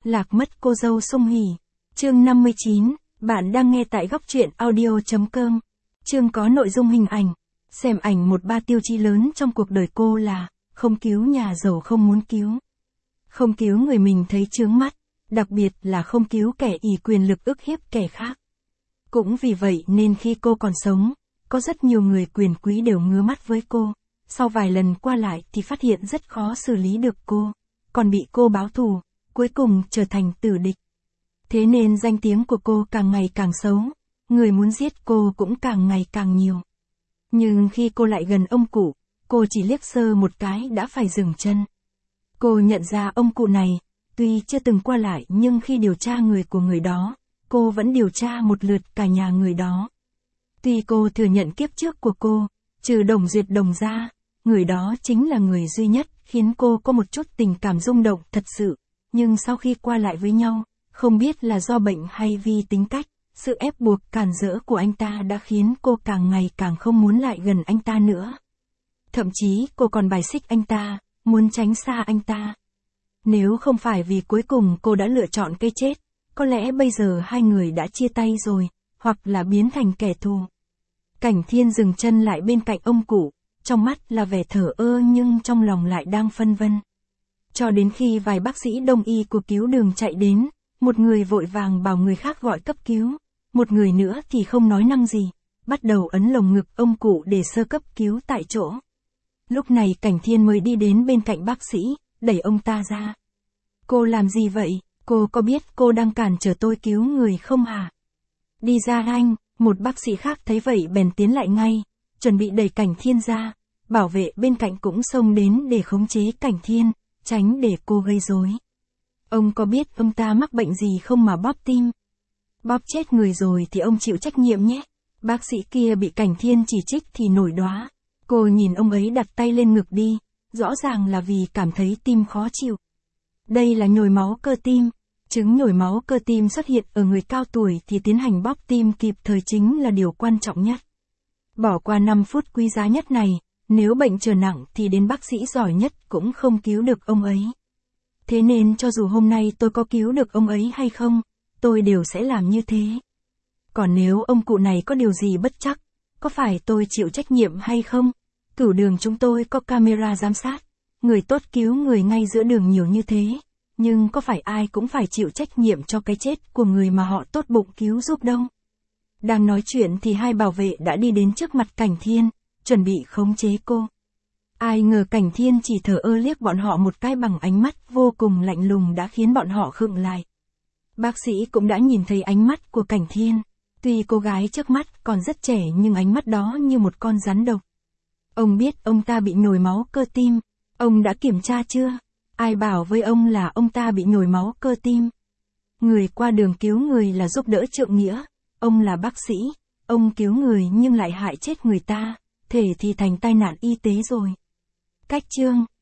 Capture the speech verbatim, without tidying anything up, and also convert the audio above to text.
Lạc mất cô dâu Song Hỷ. Chương năm mươi chín, bạn đang nghe tại góc truyện audio chấm com. Chương có nội dung hình ảnh. Xem ảnh một ba tiêu chí lớn trong cuộc đời cô là, không cứu nhà giàu không muốn cứu. Không cứu người mình thấy chướng mắt, đặc biệt là không cứu kẻ ỷ quyền lực ức hiếp kẻ khác. Cũng vì vậy nên khi cô còn sống, có rất nhiều người quyền quý đều ngứa mắt với cô. Sau vài lần qua lại thì phát hiện rất khó xử lý được cô, còn bị cô báo thù, cuối cùng trở thành tử địch. Thế nên danh tiếng của cô càng ngày càng xấu, người muốn giết cô cũng càng ngày càng nhiều. Nhưng khi cô lại gần ông cụ, cô chỉ liếc sơ một cái đã phải dừng chân. Cô nhận ra ông cụ này, tuy chưa từng qua lại nhưng khi điều tra người của người đó, cô vẫn điều tra một lượt cả nhà người đó. Tuy cô thừa nhận kiếp trước của cô, trừ Đồng Duyệt Đồng ra, người đó chính là người duy nhất khiến cô có một chút tình cảm rung động thật sự, nhưng sau khi qua lại với nhau, không biết là do bệnh hay vì tính cách, sự ép buộc cản rỡ của anh ta đã khiến cô càng ngày càng không muốn lại gần anh ta nữa. Thậm chí cô còn bài xích anh ta, muốn tránh xa anh ta. Nếu không phải vì cuối cùng cô đã lựa chọn cái chết, có lẽ bây giờ hai người đã chia tay rồi, hoặc là biến thành kẻ thù. Cảnh Thiên dừng chân lại bên cạnh ông cụ, trong mắt là vẻ thờ ơ nhưng trong lòng lại đang phân vân. Cho đến khi vài bác sĩ đông y của cứu đường chạy đến, một người vội vàng bảo người khác gọi cấp cứu, một người nữa thì không nói năng gì, bắt đầu ấn lồng ngực ông cụ để sơ cấp cứu tại chỗ. Lúc này Cảnh Thiên mới đi đến bên cạnh bác sĩ, đẩy ông ta ra. Cô làm gì vậy? Cô có biết cô đang cản trở tôi cứu người không hả? Đi ra anh, một bác sĩ khác thấy vậy bèn tiến lại ngay, chuẩn bị đẩy Cảnh Thiên ra, bảo vệ bên cạnh cũng xông đến để khống chế Cảnh Thiên, tránh để cô gây rối. Ông có biết ông ta mắc bệnh gì không mà bóp tim? Bóp chết người rồi thì ông chịu trách nhiệm nhé. Bác sĩ kia bị Cảnh Thiên chỉ trích thì nổi đoá. Cô nhìn ông ấy đặt tay lên ngực đi, rõ ràng là vì cảm thấy tim khó chịu. Đây là nhồi máu cơ tim. Chứng nhồi máu cơ tim xuất hiện ở người cao tuổi thì tiến hành bóp tim kịp thời chính là điều quan trọng nhất. Bỏ qua năm phút quý giá nhất này, nếu bệnh trở nặng thì đến bác sĩ giỏi nhất cũng không cứu được ông ấy. Thế nên cho dù hôm nay tôi có cứu được ông ấy hay không, tôi đều sẽ làm như thế. Còn nếu ông cụ này có điều gì bất trắc, có phải tôi chịu trách nhiệm hay không? Cửu đường chúng tôi có camera giám sát, người tốt cứu người ngay giữa đường nhiều như thế. Nhưng có phải ai cũng phải chịu trách nhiệm cho cái chết của người mà họ tốt bụng cứu giúp đâu. Đang nói chuyện thì hai bảo vệ đã đi đến trước mặt Cảnh Thiên, chuẩn bị khống chế cô. Ai ngờ Cảnh Thiên chỉ thờ ơ liếc bọn họ một cái bằng ánh mắt vô cùng lạnh lùng đã khiến bọn họ khựng lại. Bác sĩ cũng đã nhìn thấy ánh mắt của Cảnh Thiên. Tuy cô gái trước mắt còn rất trẻ nhưng ánh mắt đó như một con rắn độc. Ông biết ông ta bị nhồi máu cơ tim. Ông đã kiểm tra chưa? Ai bảo với ông là ông ta bị nhồi máu cơ tim? Người qua đường cứu người là giúp đỡ trượng nghĩa. Ông là bác sĩ. Ông cứu người nhưng lại hại chết người ta. Thể thì thành tai nạn y tế rồi. Cách chương.